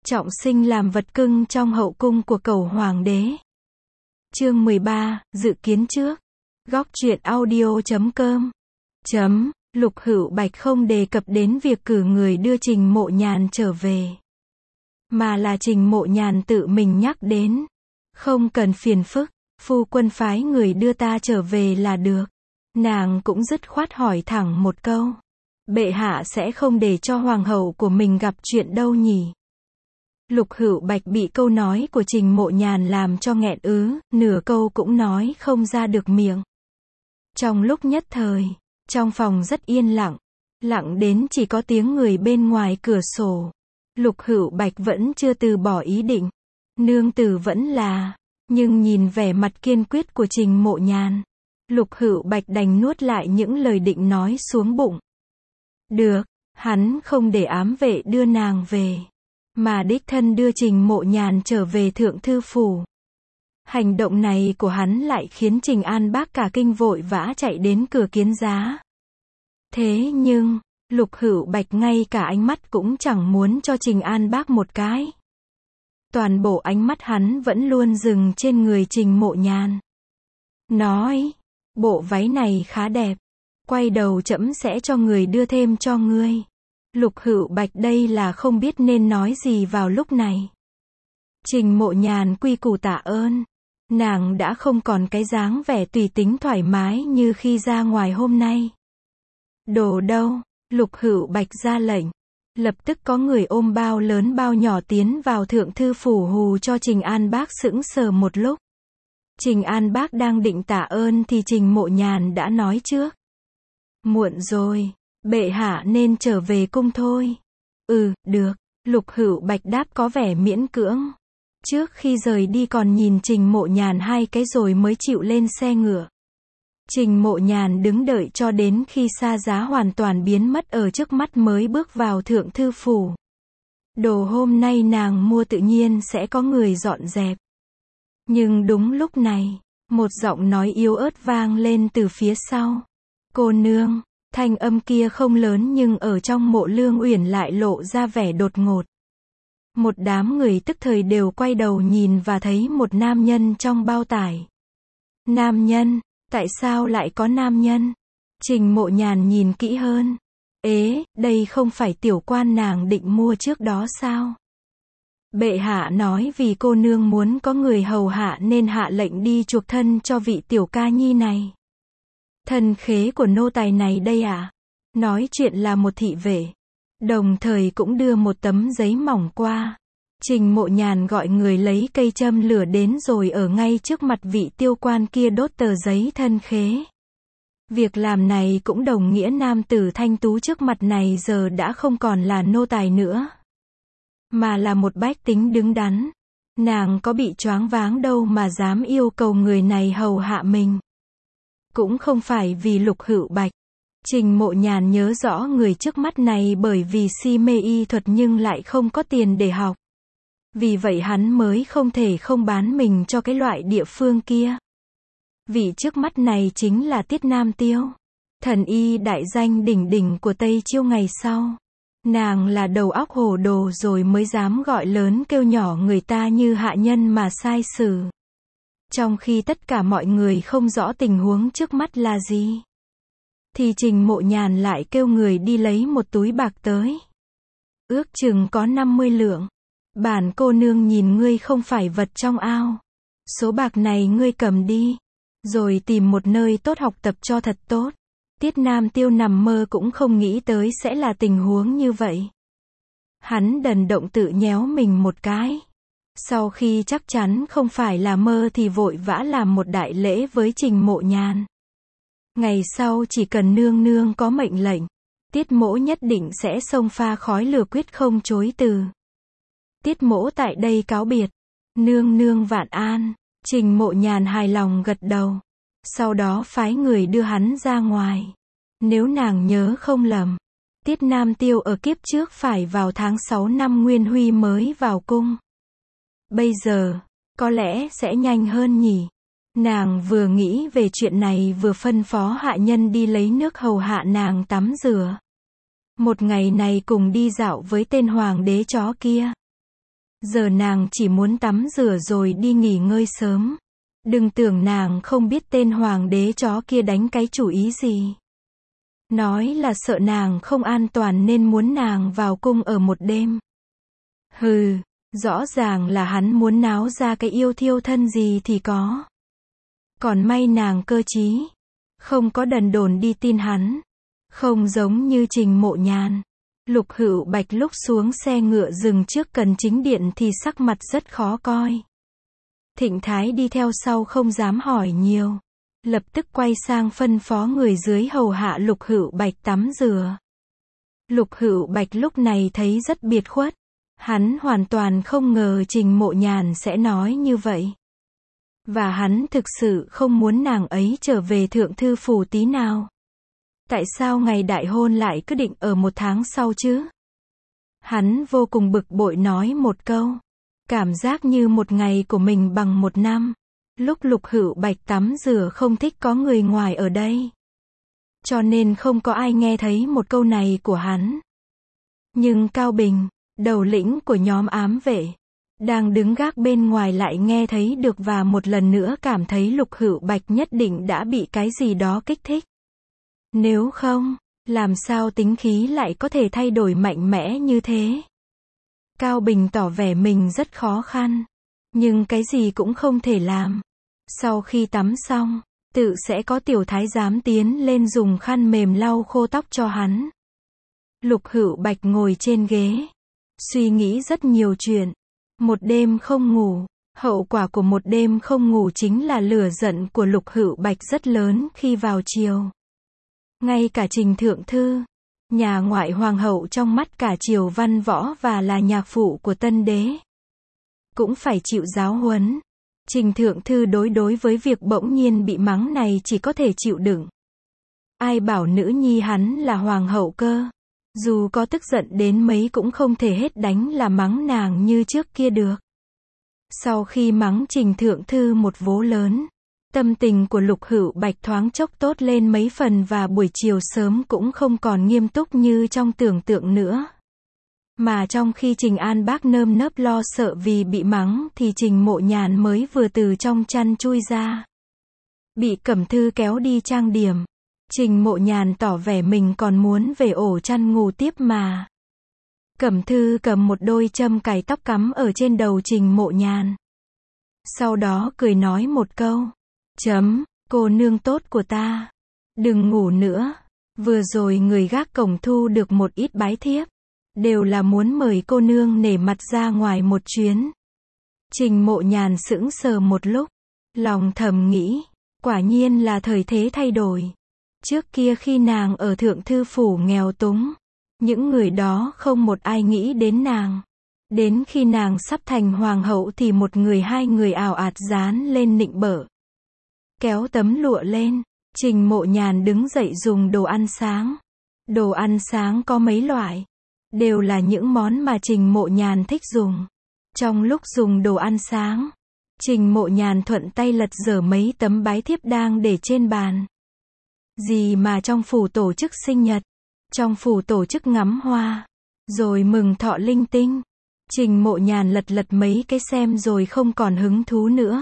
trọng sinh làm vật cưng trong hậu cung của cẩu hoàng đế. Chương 13, dự kiến trước. Góc truyện audio.com. Lục Hữu Bạch không đề cập đến việc cử người đưa Trình Mộ Nhàn trở về, mà là Trình Mộ Nhàn tự mình nhắc đến. Không cần phiền phức, phu quân phái người đưa ta trở về là được. Nàng cũng dứt khoát hỏi thẳng một câu. Bệ hạ sẽ không để cho hoàng hậu của mình gặp chuyện đâu nhỉ? Lục Hữu Bạch bị câu nói của Trình Mộ Nhàn làm cho nghẹn nửa câu cũng nói không ra được miệng. Trong lúc nhất thời, trong phòng rất yên lặng, lặng đến chỉ có tiếng người bên ngoài cửa sổ. Lục Hữu Bạch vẫn chưa từ bỏ ý định. Nương tử vẫn là, nhưng nhìn vẻ mặt kiên quyết của Trình Mộ Nhàn, Lục Hữu Bạch đành nuốt lại những lời định nói xuống bụng. Được, hắn không để ám vệ đưa nàng về, mà đích thân đưa Trình Mộ Nhàn trở về Thượng Thư Phủ. Hành động này của hắn lại khiến Trình An Bác cả kinh vội vã chạy đến cửa kiến giá. Thế nhưng, Lục Hữu Bạch ngay cả ánh mắt cũng chẳng muốn cho Trình An Bác một cái. Toàn bộ ánh mắt hắn vẫn luôn dừng trên người Trình Mộ Nhàn. Nói, bộ váy này khá đẹp, quay đầu trẫm sẽ cho người đưa thêm cho ngươi. Lục Hữu Bạch đây là không biết nên nói gì vào lúc này. Trình Mộ Nhàn quy củ tạ ơn. Nàng đã không còn cái dáng vẻ tùy tính thoải mái như khi ra ngoài hôm nay. Đồ đâu? Lục Hữu Bạch ra lệnh. Lập tức có người ôm bao lớn bao nhỏ tiến vào Thượng Thư Phủ hù cho Trình An Bác sững sờ một lúc. Trình An Bác đang định tạ ơn thì Trình Mộ Nhàn đã nói trước. Muộn rồi, bệ hạ nên trở về cung thôi. Được, Lục Hữu Bạch đáp có vẻ miễn cưỡng. Trước khi rời đi còn nhìn Trình Mộ Nhàn hai cái rồi mới chịu lên xe ngựa. Trình Mộ Nhàn đứng đợi cho đến khi xa giá hoàn toàn biến mất ở trước mắt mới bước vào Thượng Thư Phủ. Đồ hôm nay nàng mua tự nhiên sẽ có người dọn dẹp. Nhưng đúng lúc này, một giọng nói yếu ớt vang lên từ phía sau. Cô nương, thanh âm kia không lớn nhưng ở trong Mộ Lương Uyển lại lộ ra vẻ đột ngột. Một đám người tức thời đều quay đầu nhìn và thấy một nam nhân trong bao tải. Nam nhân? Tại sao lại có nam nhân? Trình Mộ Nhàn nhìn kỹ hơn. Đây không phải tiểu quan nàng định mua trước đó sao? Bệ hạ nói vì cô nương muốn có người hầu hạ nên hạ lệnh đi chuộc thân cho vị tiểu ca nhi này. Thân khế của nô tài này đây à? Nói chuyện là một thị vệ. Đồng thời cũng đưa một tấm giấy mỏng qua. Trình Mộ Nhàn gọi người lấy cây châm lửa đến rồi ở ngay trước mặt vị tiêu quan kia đốt tờ giấy thân khế. Việc làm này cũng đồng nghĩa nam tử thanh tú trước mặt này giờ đã không còn là nô tài nữa, mà là một bách tính đứng đắn. Nàng có bị choáng váng đâu mà dám yêu cầu người này hầu hạ mình. Cũng không phải vì Lục Hữu Bạch. Trình Mộ Nhàn nhớ rõ người trước mắt này bởi vì si mê y thuật nhưng lại không có tiền để học. Vì vậy hắn mới không thể không bán mình cho cái loại địa phương kia. Vị trước mắt này chính là Tiết Nam Tiêu, thần y đại danh đỉnh đỉnh của Tây Chiêu ngày sau. Nàng là đầu óc hồ đồ rồi mới dám gọi lớn kêu nhỏ người ta như hạ nhân mà sai xử. Trong khi tất cả mọi người không rõ tình huống trước mắt là gì, thì Trình Mộ Nhàn lại kêu người đi lấy một túi bạc tới. Ước chừng có 50 lượng. Bản cô nương nhìn ngươi không phải vật trong ao. Số bạc này ngươi cầm đi, rồi tìm một nơi tốt học tập cho thật tốt. Tiết Nam Tiêu nằm mơ cũng không nghĩ tới sẽ là tình huống như vậy. Hắn đần động tự nhéo mình một cái. Sau khi chắc chắn không phải là mơ thì vội vã làm một đại lễ với Trình Mộ Nhàn. Ngày sau chỉ cần nương nương có mệnh lệnh, Tiết mỗ nhất định sẽ xông pha khói lửa quyết không chối từ. Tiết mỗ tại đây cáo biệt. Nương nương vạn an. Trình Mộ Nhàn hài lòng gật đầu. Sau đó phái người đưa hắn ra ngoài. Nếu nàng nhớ không lầm, Tiết Nam Tiêu ở kiếp trước phải vào tháng 6 năm Nguyên Huy mới vào cung. Bây giờ, có lẽ sẽ nhanh hơn nhỉ. Nàng vừa nghĩ về chuyện này vừa phân phó hạ nhân đi lấy nước hầu hạ nàng tắm rửa. Một ngày này cùng đi dạo với tên hoàng đế chó kia. Giờ nàng chỉ muốn tắm rửa rồi đi nghỉ ngơi sớm. Đừng tưởng nàng không biết tên hoàng đế chó kia đánh cái chủ ý gì. Nói là sợ nàng không an toàn nên muốn nàng vào cung ở một đêm. Hừ, rõ ràng là hắn muốn náo ra cái yêu thiêu thân gì thì có. Còn may nàng cơ trí, không có đần độn đi tin hắn. Không giống như Trình Mộ Nhàn. Lục Hữu Bạch lúc xuống xe ngựa dừng trước Cần Chính Điện thì sắc mặt rất khó coi. Thịnh Thái đi theo sau không dám hỏi nhiều. Lập tức quay sang phân phó người dưới hầu hạ Lục Hữu Bạch tắm rửa. Lục Hữu Bạch lúc này thấy rất biệt khuất. Hắn hoàn toàn không ngờ Trình Mộ Nhàn sẽ nói như vậy. Và hắn thực sự không muốn nàng ấy trở về Thượng Thư Phủ tí nào. Tại sao ngày đại hôn lại cứ định ở 1 tháng sau chứ? Hắn vô cùng bực bội nói một câu. Cảm giác như một ngày của mình bằng 1 năm. Lúc Lục Hữu Bạch tắm rửa không thích có người ngoài ở đây. Cho nên không có ai nghe thấy một câu này của hắn. Nhưng Cao Bình, đầu lĩnh của nhóm ám vệ, đang đứng gác bên ngoài lại nghe thấy được và một lần nữa cảm thấy Lục Hữu Bạch nhất định đã bị cái gì đó kích thích. Nếu không, làm sao tính khí lại có thể thay đổi mạnh mẽ như thế? Cao Bình tỏ vẻ mình rất khó khăn, nhưng cái gì cũng không thể làm. Sau khi tắm xong, tự sẽ có tiểu thái giám tiến lên dùng khăn mềm lau khô tóc cho hắn. Lục Hữu Bạch ngồi trên ghế, suy nghĩ rất nhiều chuyện. Một đêm không ngủ, hậu quả của một đêm không ngủ chính là lửa giận của Lục Hữu Bạch rất lớn khi vào triều. Ngay cả Trình Thượng Thư, nhà ngoại hoàng hậu trong mắt cả triều văn võ và là nhạc phụ của tân đế, cũng phải chịu giáo huấn. Trình Thượng Thư đối với việc bỗng nhiên bị mắng này chỉ có thể chịu đựng. Ai bảo nữ nhi hắn là hoàng hậu cơ. Dù có tức giận đến mấy cũng không thể hết đánh là mắng nàng như trước kia được. Sau khi mắng Trình Thượng Thư một vố lớn, tâm tình của Lục Hữu Bạch thoáng chốc tốt lên mấy phần và buổi chiều sớm cũng không còn nghiêm túc như trong tưởng tượng nữa. Mà trong khi Trình An Bác nơm nớp lo sợ vì bị mắng thì Trình Mộ Nhàn mới vừa từ trong chăn chui ra. Bị Cẩm Thư kéo đi trang điểm. Trình Mộ Nhàn tỏ vẻ mình còn muốn về ổ chăn ngủ tiếp mà. Cẩm Thư cầm một đôi châm cài tóc cắm ở trên đầu Trình Mộ Nhàn. Sau đó cười nói một câu. Cô nương tốt của ta. Đừng ngủ nữa. Vừa rồi người gác cổng thu được một ít bái thiếp. Đều là muốn mời cô nương nể mặt ra ngoài một chuyến. Trình Mộ Nhàn sững sờ một lúc. Lòng thầm nghĩ. Quả nhiên là thời thế thay đổi. Trước kia khi nàng ở Thượng Thư Phủ nghèo túng, những người đó không một ai nghĩ đến nàng. Đến khi nàng sắp thành hoàng hậu thì một người hai người ào ạt dán lên nịnh bợ. Kéo tấm lụa lên, Trình Mộ Nhàn đứng dậy dùng đồ ăn sáng. Đồ ăn sáng có mấy loại, đều là những món mà Trình Mộ Nhàn thích dùng. Trong lúc dùng đồ ăn sáng, Trình Mộ Nhàn thuận tay lật dở mấy tấm bái thiếp đang để trên bàn. Gì mà trong phủ tổ chức sinh nhật, trong phủ tổ chức ngắm hoa, rồi mừng thọ linh tinh. Trình Mộ Nhàn lật mấy cái xem rồi không còn hứng thú nữa.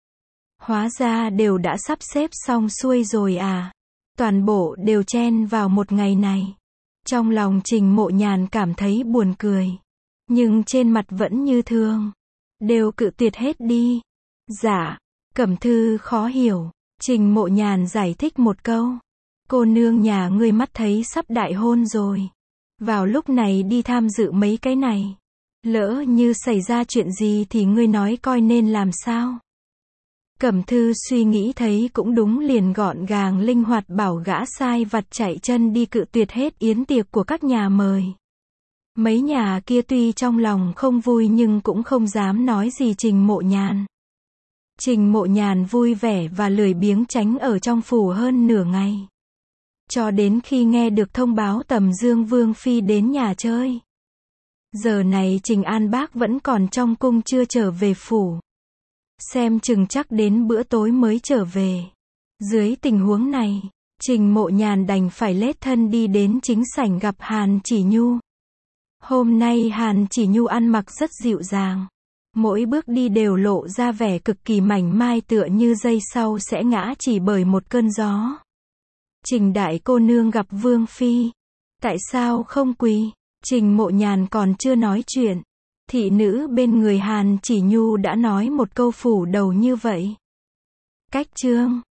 Hóa ra đều đã sắp xếp xong xuôi rồi à. Toàn bộ đều chen vào một ngày này. Trong lòng Trình Mộ Nhàn cảm thấy buồn cười. Nhưng trên mặt vẫn như thường. Đều cự tuyệt hết đi. Dạ. Cẩm Thư khó hiểu. Trình Mộ Nhàn giải thích một câu. Cô nương nhà ngươi mắt thấy sắp đại hôn rồi. Vào lúc này đi tham dự mấy cái này. Lỡ như xảy ra chuyện gì thì ngươi nói coi nên làm sao. Cẩm Thư suy nghĩ thấy cũng đúng liền gọn gàng linh hoạt bảo gã sai vặt chạy chân đi cự tuyệt hết yến tiệc của các nhà mời. Mấy nhà kia tuy trong lòng không vui nhưng cũng không dám nói gì Trình Mộ Nhàn. Trình Mộ Nhàn vui vẻ và lười biếng tránh ở trong phủ hơn nửa ngày. Cho đến khi nghe được thông báo Tầm Dương Vương Phi đến nhà chơi. Giờ này Trình An Bác vẫn còn trong cung chưa trở về phủ. Xem chừng chắc đến bữa tối mới trở về. Dưới tình huống này, Trình Mộ Nhàn đành phải lết thân đi đến chính sảnh gặp Hàn Chỉ Nhu. Hôm nay Hàn Chỉ Nhu ăn mặc rất dịu dàng. Mỗi bước đi đều lộ ra vẻ cực kỳ mảnh mai tựa như giây sau sẽ ngã chỉ bởi một cơn gió. Trình đại cô nương gặp Vương Phi. Tại sao không quỳ? Trình Mộ Nhàn còn chưa nói chuyện. Thị nữ bên người Hàn Chỉ Nhu đã nói một câu phủ đầu như vậy. Cách chương